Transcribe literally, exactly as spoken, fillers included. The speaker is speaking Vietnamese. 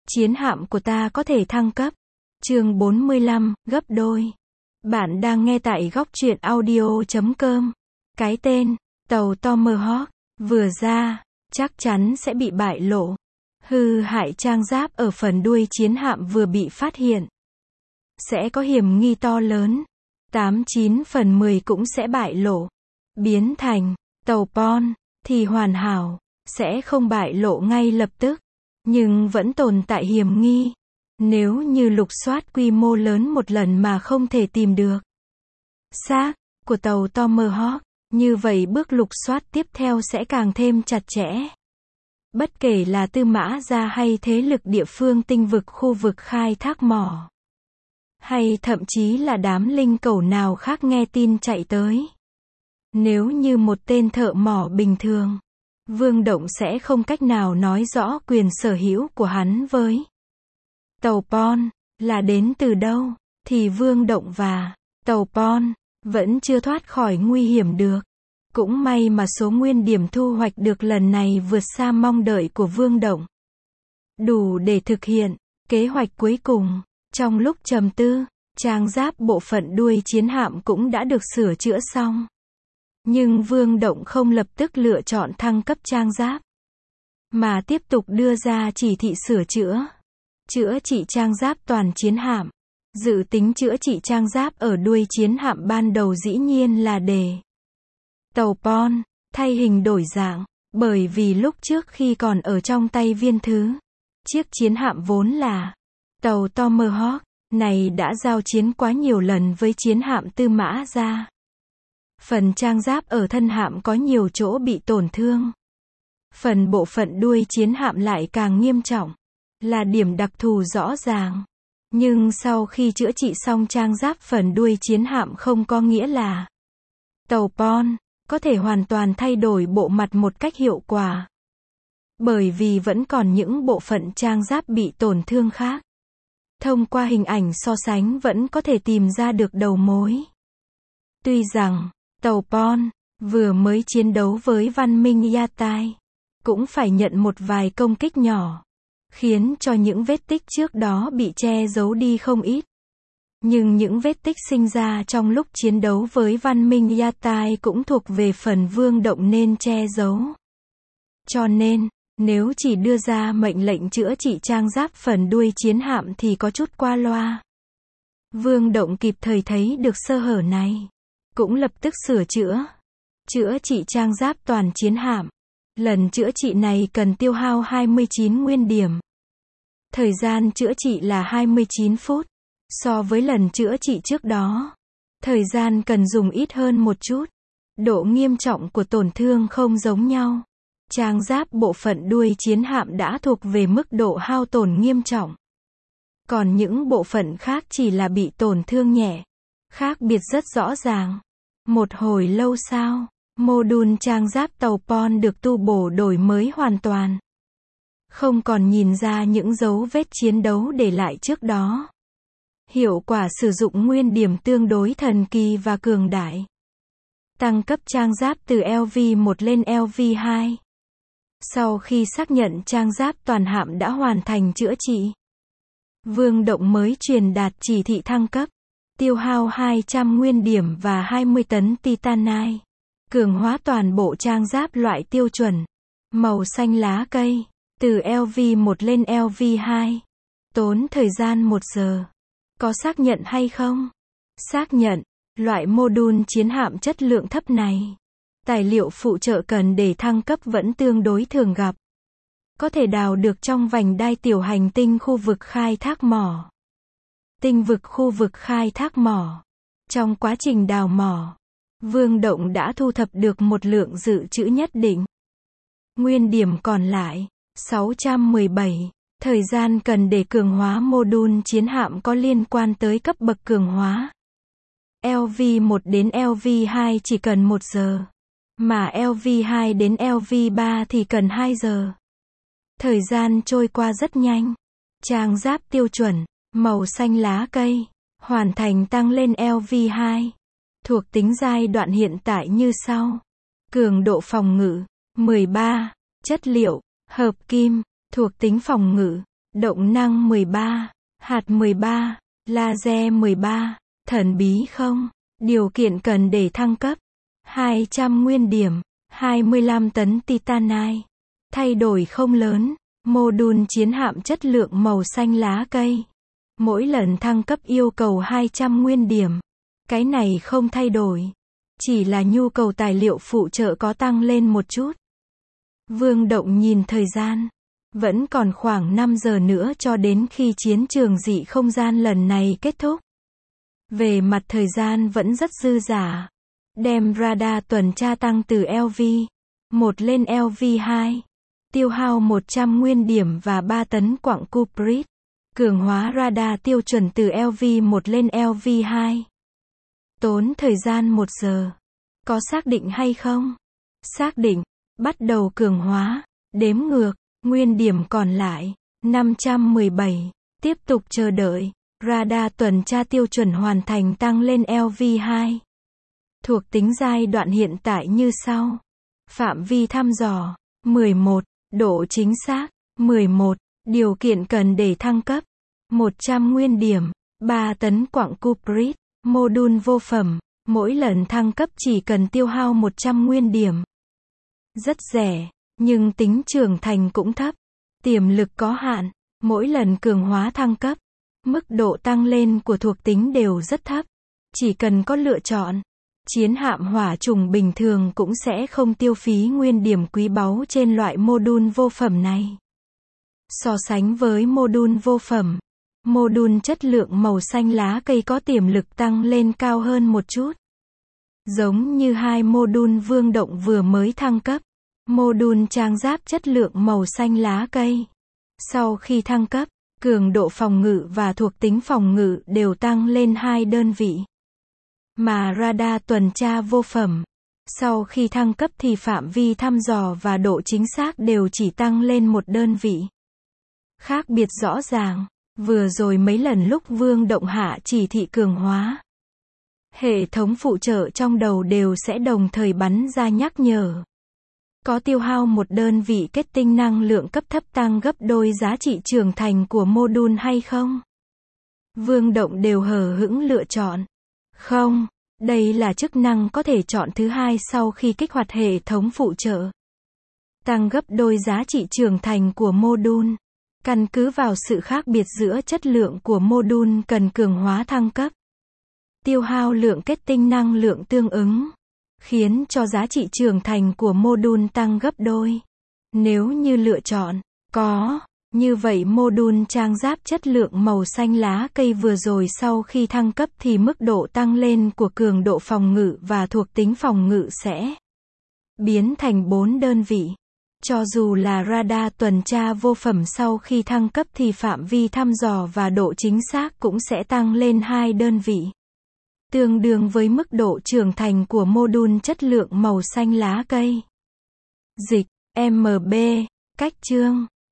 Chiến hạm của ta có thể thăng cấp. Chương bốn mươi lăm, gấp đôi. Bạn đang nghe tại góc truyện audio chấm com. Cái tên, tàu Tomahawk, vừa ra, chắc chắn sẽ bị bại lộ. Hư hại trang giáp ở phần đuôi chiến hạm vừa bị phát hiện. Sẽ có hiểm nghi to lớn. tám chín phần mười cũng sẽ bại lộ. Biến thành, tàu Pon, thì hoàn hảo, sẽ không bại lộ ngay lập tức. Nhưng vẫn tồn tại hiểm nghi. Nếu như lục soát quy mô lớn một lần mà không thể tìm được xác của tàu Tomahawk, như vậy bước lục soát tiếp theo sẽ càng thêm chặt chẽ. Bất kể là Tư Mã Gia hay thế lực địa phương tinh vực khu vực khai thác mỏ, hay thậm chí là đám linh cẩu nào khác nghe tin chạy tới. Nếu như một tên thợ mỏ bình thường, Vương Động sẽ không cách nào nói rõ quyền sở hữu của hắn với tàu Pon là đến từ đâu, thì Vương Động và tàu Pon vẫn chưa thoát khỏi nguy hiểm được. Cũng may mà số nguyên điểm thu hoạch được lần này vượt xa mong đợi của Vương Động, đủ để thực hiện kế hoạch cuối cùng. Trong lúc trầm tư, trang giáp bộ phận đuôi chiến hạm cũng đã được sửa chữa xong. Nhưng Vương Động không lập tức lựa chọn thăng cấp trang giáp, mà tiếp tục đưa ra chỉ thị sửa chữa. Chữa trị trang giáp toàn chiến hạm. Dự tính chữa trị trang giáp ở đuôi chiến hạm ban đầu dĩ nhiên là để tàu Pon thay hình đổi dạng, bởi vì lúc trước khi còn ở trong tay Viên Thứ, chiếc chiến hạm vốn là tàu Tomahawk này đã giao chiến quá nhiều lần với chiến hạm Tư Mã Gia. Phần trang giáp ở thân hạm có nhiều chỗ bị tổn thương. Phần bộ phận đuôi chiến hạm lại càng nghiêm trọng, là điểm đặc thù rõ ràng. Nhưng sau khi chữa trị xong trang giáp phần đuôi chiến hạm không có nghĩa là tàu Pon có thể hoàn toàn thay đổi bộ mặt một cách hiệu quả. Bởi vì vẫn còn những bộ phận trang giáp bị tổn thương khác. Thông qua hình ảnh so sánh vẫn có thể tìm ra được đầu mối. Tuy rằng, tàu Pon vừa mới chiến đấu với văn minh Yatai, cũng phải nhận một vài công kích nhỏ, khiến cho những vết tích trước đó bị che giấu đi không ít. Nhưng những vết tích sinh ra trong lúc chiến đấu với văn minh Yatai cũng thuộc về phần Vương Động nên che giấu. Cho nên, nếu chỉ đưa ra mệnh lệnh chữa trị trang giáp phần đuôi chiến hạm thì có chút qua loa. Vương Động kịp thời thấy được sơ hở này, cũng lập tức sửa chữa. Chữa trị trang giáp toàn chiến hạm. Lần chữa trị này cần tiêu hao hai mươi chín nguyên điểm. Thời gian chữa trị là hai mươi chín phút. So với lần chữa trị trước đó, thời gian cần dùng ít hơn một chút. Độ nghiêm trọng của tổn thương không giống nhau. Trang giáp bộ phận đuôi chiến hạm đã thuộc về mức độ hao tổn nghiêm trọng. Còn những bộ phận khác chỉ là bị tổn thương nhẹ. Khác biệt rất rõ ràng. Một hồi lâu sau, mô-đun trang giáp tàu Pon được tu bổ đổi mới hoàn toàn. Không còn nhìn ra những dấu vết chiến đấu để lại trước đó. Hiệu quả sử dụng nguyên điểm tương đối thần kỳ và cường đại. Tăng cấp trang giáp từ L V một lên L V hai. Sau khi xác nhận trang giáp toàn hạm đã hoàn thành chữa trị, Vương Động mới truyền đạt chỉ thị thăng cấp. Tiêu hao hai trăm nguyên điểm và hai mươi tấn titanite. Cường hóa toàn bộ trang giáp loại tiêu chuẩn. Màu xanh lá cây. Từ L V một lên L V hai. Tốn thời gian một giờ. Có xác nhận hay không? Xác nhận. Loại mô-đun chiến hạm chất lượng thấp này, tài liệu phụ trợ cần để thăng cấp vẫn tương đối thường gặp. Có thể đào được trong vành đai tiểu hành tinh khu vực khai thác mỏ. Tinh vực khu vực khai thác mỏ. Trong quá trình đào mỏ, Vương Động đã thu thập được một lượng dự trữ nhất định. Nguyên điểm còn lại, sáu trăm mười bảy. Thời gian cần để cường hóa mô-đun chiến hạm có liên quan tới cấp bậc cường hóa. L V một đến L V hai chỉ cần một giờ. Mà L V hai đến L V ba thì cần hai giờ. Thời gian trôi qua rất nhanh. Trang giáp tiêu chuẩn, màu xanh lá cây, hoàn thành tăng lên L V hai. Thuộc tính giai đoạn hiện tại như sau. Cường độ phòng ngự, mười ba. Chất liệu, hợp kim, thuộc tính phòng ngự, động năng mười ba, hạt mười ba, laser mười ba, thần bí không? Điều kiện cần để thăng cấp. hai trăm nguyên điểm, hai mươi lăm tấn titanite. Thay đổi không lớn. Mô đun chiến hạm chất lượng màu xanh lá cây. Mỗi lần thăng cấp yêu cầu hai trăm nguyên điểm. Cái này không thay đổi. Chỉ là nhu cầu tài liệu phụ trợ có tăng lên một chút. Vương Động nhìn thời gian. Vẫn còn khoảng năm giờ nữa cho đến khi chiến trường dị không gian lần này kết thúc. Về mặt thời gian vẫn rất dư dả. Đem radar tuần tra tăng từ L V một lên L V hai. Tiêu hao một trăm nguyên điểm và ba tấn quặng cuprit. Cường hóa radar tiêu chuẩn từ L V một lên L V hai. Tốn thời gian một giờ. Có xác định hay không? Xác định. Bắt đầu cường hóa. Đếm ngược. Nguyên điểm còn lại. năm trăm mười bảy. Tiếp tục chờ đợi. Radar tuần tra tiêu chuẩn hoàn thành tăng lên L V hai. Thuộc tính giai đoạn hiện tại như sau. Phạm vi thăm dò. mười một. Độ chính xác. mười một. Điều kiện cần để thăng cấp. một trăm nguyên điểm. ba tấn quặng cuprit. Mô đun vô phẩm. Mỗi lần thăng cấp chỉ cần tiêu hao một trăm nguyên điểm. Rất rẻ. Nhưng tính trưởng thành cũng thấp. Tiềm lực có hạn. Mỗi lần cường hóa thăng cấp. Mức độ tăng lên của thuộc tính đều rất thấp. Chỉ cần có lựa chọn. Chiến hạm hỏa trùng bình thường cũng sẽ không tiêu phí nguyên điểm quý báu trên loại mô đun vô phẩm này. So sánh với mô đun vô phẩm, mô đun chất lượng màu xanh lá cây có tiềm lực tăng lên cao hơn một chút. Giống như hai mô đun Vương Động vừa mới thăng cấp. Mô đun trang giáp chất lượng màu xanh lá cây. Sau khi thăng cấp, cường độ phòng ngự và thuộc tính phòng ngự đều tăng lên hai đơn vị. Mà radar tuần tra vô phẩm, sau khi thăng cấp thì phạm vi thăm dò và độ chính xác đều chỉ tăng lên một đơn vị. Khác biệt rõ ràng, vừa rồi mấy lần lúc Vương Động hạ chỉ thị cường hóa. Hệ thống phụ trợ trong đầu đều sẽ đồng thời bắn ra nhắc nhở. Có tiêu hao một đơn vị kết tinh năng lượng cấp thấp tăng gấp đôi giá trị trưởng thành của mô đun hay không? Vương Động đều hờ hững lựa chọn. Không, đây là chức năng có thể chọn thứ hai sau khi kích hoạt hệ thống phụ trợ. Tăng gấp đôi giá trị trưởng thành của mô đun. Căn cứ vào sự khác biệt giữa chất lượng của mô đun cần cường hóa thăng cấp. Tiêu hao lượng kết tinh năng lượng tương ứng. Khiến cho giá trị trưởng thành của mô đun tăng gấp đôi. Nếu như lựa chọn, có. Như vậy mô đun trang giáp chất lượng màu xanh lá cây vừa rồi sau khi thăng cấp thì mức độ tăng lên của cường độ phòng ngự và thuộc tính phòng ngự sẽ biến thành bốn đơn vị. Cho dù là radar tuần tra vô phẩm sau khi thăng cấp thì phạm vi thăm dò và độ chính xác cũng sẽ tăng lên hai đơn vị. Tương đương với mức độ trưởng thành của mô đun chất lượng màu xanh lá cây. Dịch, em bê, cách chương.